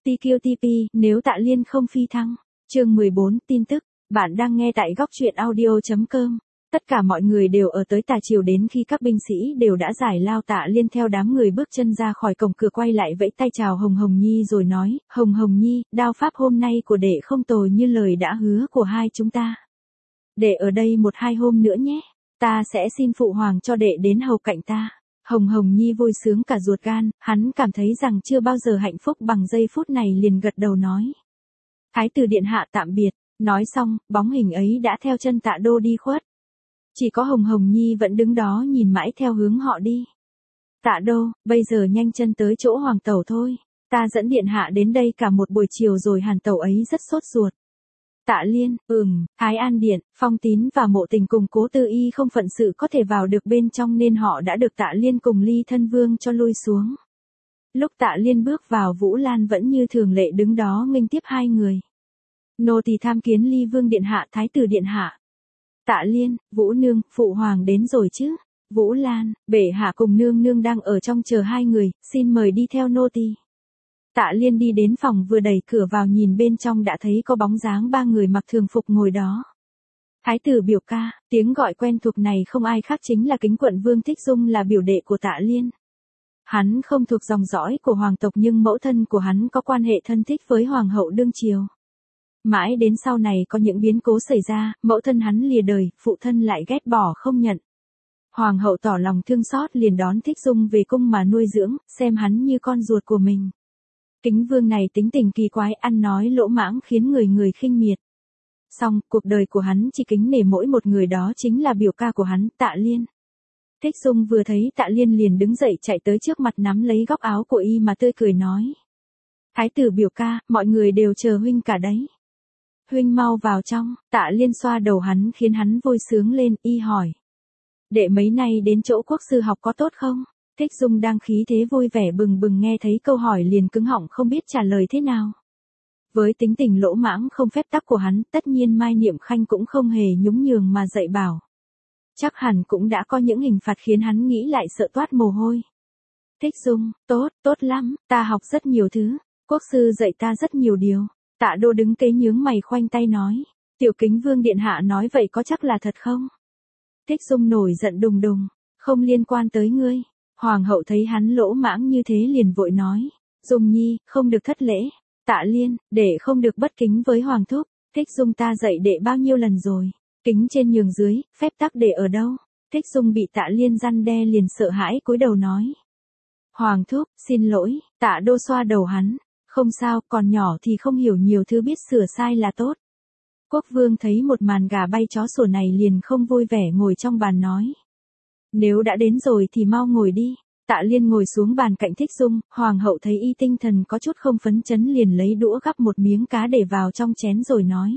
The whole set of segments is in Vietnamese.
TQTP, nếu Tạ Liên không phi thăng. Chương 14, tin tức. Bạn đang nghe tại góc truyện audio.com. Tất cả mọi người đều ở tới tà chiều đến khi các binh sĩ đều đã giải lao. Tạ Liên theo đám người bước chân ra khỏi cổng cửa quay lại vẫy tay chào Hồng Hồng Nhi rồi nói, Hồng Hồng Nhi, đao pháp hôm nay của đệ không tồi như lời đã hứa của hai chúng ta. Đệ ở đây 1-2 hôm nữa nhé, ta sẽ xin phụ hoàng cho đệ đến hầu cạnh ta. Hồng Hồng Nhi vui sướng cả ruột gan, hắn cảm thấy rằng chưa bao giờ hạnh phúc bằng giây phút này, liền gật đầu nói. Thái tử điện hạ tạm biệt, nói xong, bóng hình ấy đã theo chân Tạ Đô đi khuất. Chỉ có Hồng Hồng Nhi vẫn đứng đó nhìn mãi theo hướng họ đi. Tạ Đô, bây giờ nhanh chân tới chỗ hoàng tẩu thôi, ta dẫn điện hạ đến đây cả một buổi chiều rồi. Hàn tẩu ấy rất sốt ruột. Tạ Liên, Thái An Điện, Phong Tín và Mộ Tình cùng Cố Tư Y không phận sự có thể vào được bên trong nên họ đã được Tạ Liên cùng Ly Thân Vương cho lui xuống. Lúc Tạ Liên bước vào, Vũ Lan vẫn như thường lệ đứng đó nghênh tiếp hai người. Nô tỳ tham kiến Ly Vương điện hạ, Thái tử điện hạ. Tạ Liên, Vũ nương, phụ hoàng đến rồi chứ? Vũ Lan, bệ hạ cùng nương nương đang ở trong chờ hai người, xin mời đi theo nô tỳ. Tạ Liên đi đến phòng, vừa đẩy cửa vào nhìn bên trong đã thấy có bóng dáng ba người mặc thường phục ngồi đó. Thái tử biểu ca, tiếng gọi quen thuộc này không ai khác chính là Kính quận Vương Thích Dung, là biểu đệ của Tạ Liên. Hắn không thuộc dòng dõi của hoàng tộc nhưng mẫu thân của hắn có quan hệ thân thích với hoàng hậu đương triều. Mãi đến sau này có những biến cố xảy ra, mẫu thân hắn lìa đời, phụ thân lại ghét bỏ không nhận. Hoàng hậu tỏ lòng thương xót liền đón Thích Dung về cung mà nuôi dưỡng, xem hắn như con ruột của mình. Kính Vương này tính tình kỳ quái, ăn nói lỗ mãng khiến người người khinh miệt. Song, cuộc đời của hắn chỉ kính nể mỗi một người, đó chính là biểu ca của hắn, Tạ Liên. Thích Dung vừa thấy Tạ Liên liền đứng dậy chạy tới trước mặt nắm lấy góc áo của y mà tươi cười nói. Thái tử biểu ca, mọi người đều chờ huynh cả đấy. Huynh mau vào trong. Tạ Liên xoa đầu hắn khiến hắn vui sướng lên, y hỏi. Đệ mấy nay đến chỗ quốc sư học có tốt không? Thích Dung đang khí thế vui vẻ bừng bừng, nghe thấy câu hỏi liền cứng họng không biết trả lời thế nào. Với tính tình lỗ mãng không phép tắc của hắn, tất nhiên Mai Niệm Khanh cũng không hề nhún nhường mà dạy bảo. Chắc hẳn cũng đã có những hình phạt khiến hắn nghĩ lại sợ toát mồ hôi. Thích Dung, tốt lắm, ta học rất nhiều thứ, quốc sư dạy ta rất nhiều điều. Tạ Đô đứng kế nhướng mày khoanh tay nói. Tiểu Kính Vương điện hạ nói vậy có chắc là thật không? Thích Dung nổi giận đùng đùng. Không liên quan tới ngươi. Hoàng hậu thấy hắn lỗ mãng như thế liền vội nói. Dung Nhi, không được thất lễ. Tạ Liên, đệ không được bất kính với Hoàng thúc. Thích Dung ta dạy đệ bao nhiêu lần rồi. Kính trên nhường dưới, phép tắc đệ ở đâu? Thích Dung bị Tạ Liên răn đe liền sợ hãi cúi đầu nói. Hoàng thúc, xin lỗi. Tạ Đô xoa đầu hắn. Không sao, còn nhỏ thì không hiểu nhiều thứ, biết sửa sai là tốt. Quốc vương thấy một màn gà bay chó sủa này liền không vui vẻ ngồi trong bàn nói. Nếu đã đến rồi thì mau ngồi đi. Tạ Liên ngồi xuống bàn cạnh Thích Dung, hoàng hậu thấy y tinh thần có chút không phấn chấn liền lấy đũa gắp một miếng cá để vào trong chén rồi nói.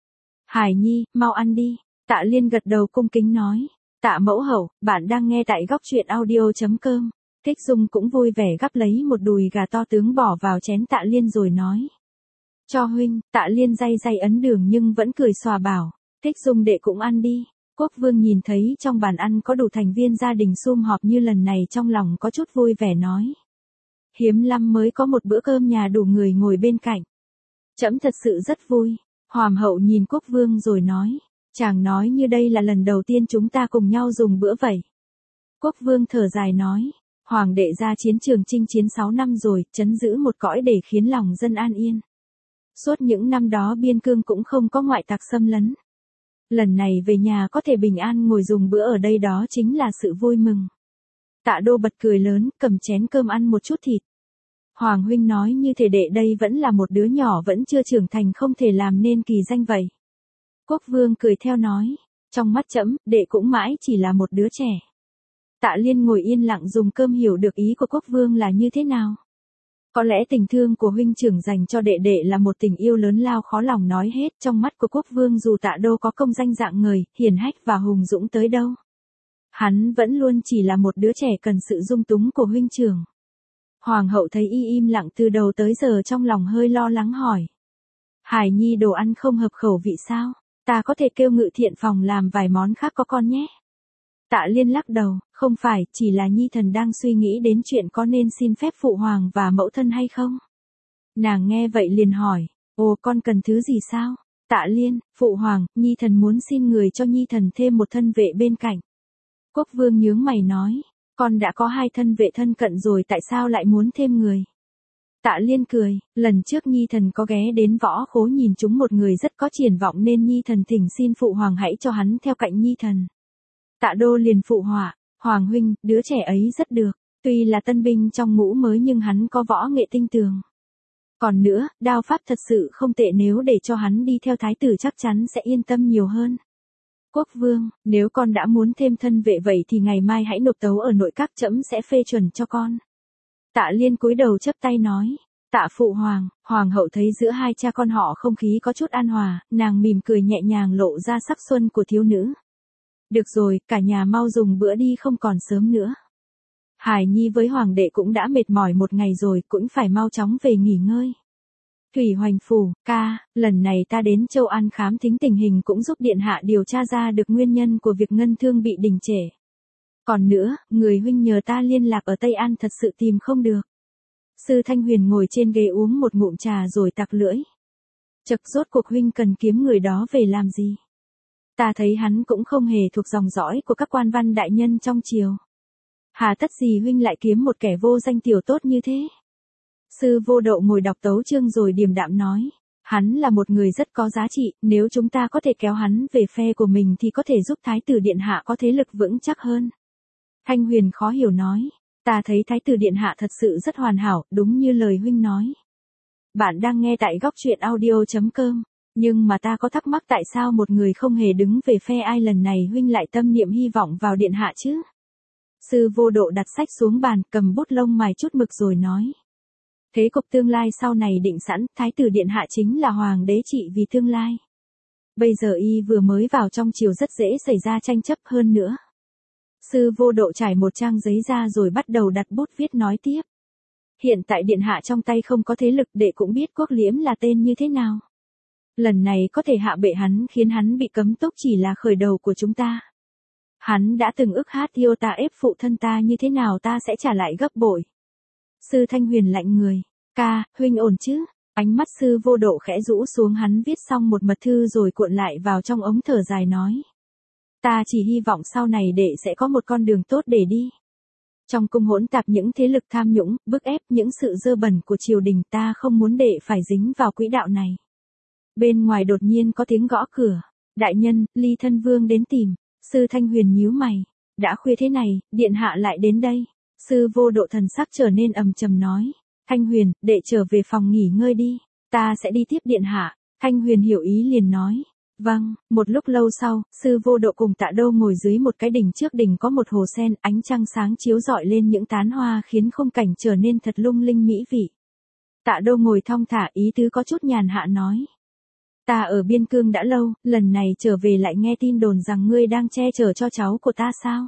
Hải Nhi, mau ăn đi. Tạ Liên gật đầu cung kính nói. Tạ mẫu hậu, bạn đang nghe tại góc truyện audio.com. Thích Dung cũng vui vẻ gắp lấy một đùi gà to tướng bỏ vào chén Tạ Liên rồi nói. Cho huynh. Tạ Liên day day ấn đường nhưng vẫn cười xòa bảo. Thích Dung đệ cũng ăn đi. Quốc vương nhìn thấy trong bàn ăn có đủ thành viên gia đình sum họp như lần này, trong lòng có chút vui vẻ nói. Hiếm lắm mới có một bữa cơm nhà đủ người ngồi bên cạnh. Trẫm thật sự rất vui. Hoàng hậu nhìn quốc vương rồi nói. Chàng nói như đây là lần đầu tiên chúng ta cùng nhau dùng bữa vậy. Quốc vương thở dài nói. Hoàng đệ ra chiến trường chinh chiến 6 năm rồi, trấn giữ một cõi để khiến lòng dân an yên. Suốt những năm đó biên cương cũng không có ngoại tặc xâm lấn. Lần này về nhà có thể bình an ngồi dùng bữa ở đây, đó chính là sự vui mừng. Tạ Đô bật cười lớn, cầm chén cơm ăn một chút thịt. Hoàng huynh nói như thể đệ đây vẫn là một đứa nhỏ vẫn chưa trưởng thành, không thể làm nên kỳ danh vậy. Quốc vương cười theo nói, trong mắt trẫm, đệ cũng mãi chỉ là một đứa trẻ. Tạ Liên ngồi yên lặng dùng cơm, hiểu được ý của quốc vương là như thế nào. Có lẽ tình thương của huynh trưởng dành cho đệ đệ là một tình yêu lớn lao khó lòng nói hết. Trong mắt của quốc vương dù Tạ Đô có công danh dạng ngời, hiển hách và hùng dũng tới đâu, hắn vẫn luôn chỉ là một đứa trẻ cần sự dung túng của huynh trưởng. Hoàng hậu thấy y im lặng từ đầu tới giờ trong lòng hơi lo lắng hỏi. Hải Nhi đồ ăn không hợp khẩu vị sao? Ta có thể kêu Ngự Thiện phòng làm vài món khác có con nhé. Tạ Liên lắc đầu, không phải, chỉ là Nhi thần đang suy nghĩ đến chuyện có nên xin phép phụ hoàng và mẫu thân hay không. Nàng nghe vậy liền hỏi, ồ con cần thứ gì sao? Tạ Liên, phụ hoàng, nhi thần muốn xin người cho nhi thần thêm một thân vệ bên cạnh. Quốc vương nhướng mày nói, con đã có 2 thân vệ thân cận rồi tại sao lại muốn thêm người? Tạ Liên cười, lần trước nhi thần có ghé đến võ khố nhìn chúng một người rất có triển vọng nên nhi thần thỉnh xin phụ hoàng hãy cho hắn theo cạnh nhi thần. Tạ Đô liền phụ họa, hoàng huynh, đứa trẻ ấy rất được, tuy là tân binh trong ngũ mới nhưng hắn có võ nghệ tinh tường. Còn nữa, đao pháp thật sự không tệ, nếu để cho hắn đi theo thái tử chắc chắn sẽ yên tâm nhiều hơn. Quốc vương, nếu con đã muốn thêm thân vệ vậy thì ngày mai hãy nộp tấu ở nội các, trẫm sẽ phê chuẩn cho con. Tạ Liên cúi đầu chắp tay nói, tạ phụ hoàng. Hoàng hậu thấy giữa hai cha con họ không khí có chút an hòa, nàng mỉm cười nhẹ nhàng lộ ra sắc xuân của thiếu nữ. Được rồi, cả nhà mau dùng bữa đi, không còn sớm nữa. Hải Nhi với hoàng đệ cũng đã mệt mỏi một ngày rồi, cũng phải mau chóng về nghỉ ngơi. Thủy Hoành Phủ, ca, lần này ta đến Châu An khám thính tình hình cũng giúp điện hạ điều tra ra được nguyên nhân của việc ngân thương bị đình trệ. Còn nữa, người huynh nhờ ta liên lạc ở Tây An thật sự tìm không được. Sư Thanh Huyền ngồi trên ghế uống một ngụm trà rồi tặc lưỡi. Chậc, rốt cuộc huynh cần kiếm người đó về làm gì? Ta thấy hắn cũng không hề thuộc dòng dõi của các quan văn đại nhân trong triều. Hà tất gì huynh lại kiếm một kẻ vô danh tiểu tốt như thế? Sư Vô Độ ngồi đọc tấu chương rồi điềm đạm nói, hắn là một người rất có giá trị, nếu chúng ta có thể kéo hắn về phe của mình thì có thể giúp Thái tử Điện Hạ có thế lực vững chắc hơn. Thanh Huyền khó hiểu nói, ta thấy Thái tử Điện Hạ thật sự rất hoàn hảo, đúng như lời huynh nói. Bạn đang nghe tại góc truyện audio.com, nhưng mà ta có thắc mắc tại sao một người không hề đứng về phe ai lần này huynh lại tâm niệm hy vọng vào Điện Hạ chứ? Sư Vô Độ đặt sách xuống bàn, cầm bút lông mài chút mực rồi nói. Thế cục tương lai sau này định sẵn, Thái tử Điện Hạ chính là hoàng đế trị vì tương lai. Bây giờ y vừa mới vào trong triều rất dễ xảy ra tranh chấp hơn nữa. Sư Vô Độ trải một trang giấy ra rồi bắt đầu đặt bút viết nói tiếp. Hiện tại Điện Hạ trong tay không có thế lực, đệ cũng biết Quốc Liễm là tên như thế nào. Lần này có thể hạ bệ hắn khiến hắn bị cấm túc chỉ là khởi đầu của chúng ta. Hắn đã từng ức hát yêu ta ép phụ thân ta như thế nào ta sẽ trả lại gấp bội. Sư Thanh Huyền lạnh người, ca, huynh ổn chứ? Ánh mắt Sư Vô Độ khẽ rũ xuống, hắn viết xong một mật thư rồi cuộn lại vào trong ống thở dài nói. Ta chỉ hy vọng sau này đệ sẽ có một con đường tốt để đi. Trong cung hỗn tạp những thế lực tham nhũng, bức ép, những sự dơ bẩn của triều đình, ta không muốn đệ phải dính vào quỹ đạo này. Bên ngoài đột nhiên có tiếng gõ cửa. Đại nhân, Ly Thân Vương đến tìm. Sư Thanh Huyền nhíu mày. Đã khuya thế này, Điện Hạ lại đến đây. Sư Vô Độ thần sắc trở nên ầm trầm nói. Thanh Huyền, đệ trở về phòng nghỉ ngơi đi. Ta sẽ đi tiếp Điện Hạ. Thanh Huyền hiểu ý liền nói. Vâng, một lúc lâu sau, Sư Vô Độ cùng Tạ Đô ngồi dưới một cái đỉnh, trước đỉnh có một hồ sen, ánh trăng sáng chiếu rọi lên những tán hoa khiến khung cảnh trở nên thật lung linh mỹ vị. Tạ Đô ngồi thong thả, ý tứ có chút nhàn hạ nói. Ta ở biên cương đã lâu, lần này trở về lại nghe tin đồn rằng ngươi đang che chở cho cháu của ta sao?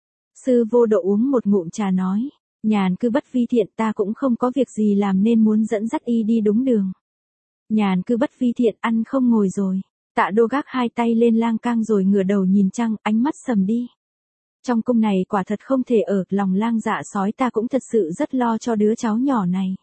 Sư Vô Độ uống một ngụm trà nói, nhàn cư bất vi thiện, ta cũng không có việc gì làm nên muốn dẫn dắt y đi đúng đường. Nhàn cư bất vi thiện, ăn không ngồi rồi. Tạ Đô gác hai tay lên lang cang rồi ngửa đầu nhìn trăng, ánh mắt sầm đi. Trong cung này quả thật không thể ở, lòng lang dạ sói, ta cũng thật sự rất lo cho đứa cháu nhỏ này.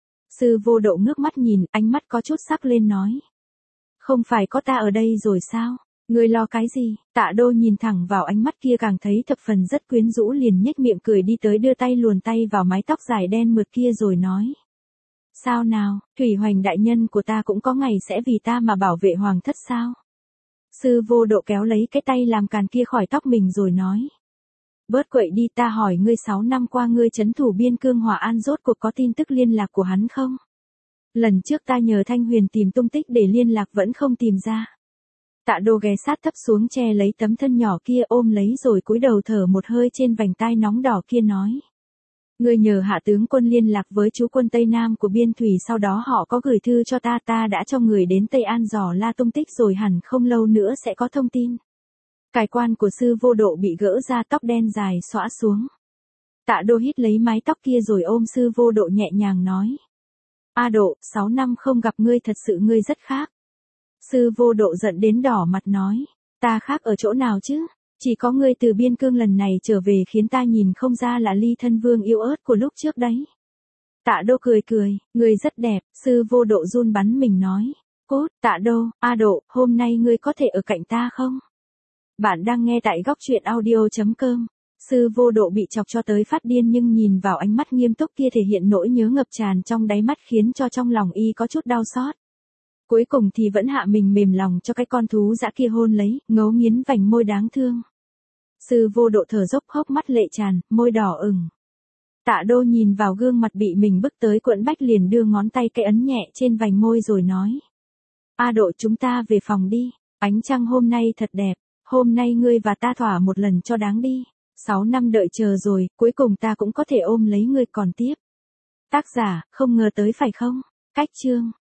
Sư Vô Độ ngước mắt nhìn, ánh mắt có chút sắc lên nói. Không phải có ta ở đây rồi sao? Ngươi lo cái gì? Tạ Đô nhìn thẳng vào ánh mắt kia càng thấy thập phần rất quyến rũ, liền nhếch miệng cười đi tới, đưa tay luồn tay vào mái tóc dài đen mượt kia rồi nói. Sao nào, Thủy Hoành đại nhân của ta cũng có ngày sẽ vì ta mà bảo vệ hoàng thất sao? Sư Vô Độ kéo lấy cái tay làm càn kia khỏi tóc mình rồi nói. Bớt quậy đi, ta hỏi ngươi 6 năm qua ngươi trấn thủ biên cương Hòa An rốt cuộc có tin tức liên lạc của hắn không? Lần trước ta nhờ Thanh Huyền tìm tung tích để liên lạc vẫn không tìm ra. Tạ Đô ghé sát thấp xuống che lấy tấm thân nhỏ kia, ôm lấy rồi cúi đầu thở một hơi trên vành tai nóng đỏ kia nói. Ngươi nhờ hạ tướng quân liên lạc với chú quân Tây Nam của biên thủy, sau đó họ có gửi thư cho ta, ta đã cho người đến Tây An dò la tung tích rồi, hẳn không lâu nữa sẽ có thông tin. Cài quan của Sư Vô Độ bị gỡ ra, tóc đen dài xõa xuống. Tạ Đô hít lấy mái tóc kia rồi ôm Sư Vô Độ nhẹ nhàng nói. A Độ, 6 năm không gặp ngươi, thật sự ngươi rất khác. Sư Vô Độ giận đến đỏ mặt nói. Ta khác ở chỗ nào chứ? Chỉ có ngươi từ biên cương lần này trở về khiến ta nhìn không ra là Ly Thân Vương yếu ớt của lúc trước đấy. Tạ Đô cười cười, người rất đẹp, Sư Vô Độ run bắn mình nói. Cốt, Tạ Đô, A Độ, hôm nay ngươi có thể ở cạnh ta không? Bạn đang nghe tại góc truyện audio.com. Sư Vô Độ bị chọc cho tới phát điên nhưng nhìn vào ánh mắt nghiêm túc kia thể hiện nỗi nhớ ngập tràn trong đáy mắt khiến cho trong lòng y có chút đau xót. Cuối cùng thì vẫn hạ mình mềm lòng cho cái con thú dã kia hôn lấy, ngấu nghiến vành môi đáng thương. Sư Vô Độ thở dốc hốc mắt lệ tràn, môi đỏ ửng. Tạ Đô nhìn vào gương mặt bị mình bức tới cuộn bách liền đưa ngón tay cái ấn nhẹ trên vành môi rồi nói. A Độ, chúng ta về phòng đi, ánh trăng hôm nay thật đẹp, hôm nay ngươi và ta thỏa một lần cho đáng đi. 6 năm đợi chờ rồi, cuối cùng ta cũng có thể ôm lấy ngươi còn tiếp. Tác giả, không ngờ tới phải không? Cách chương.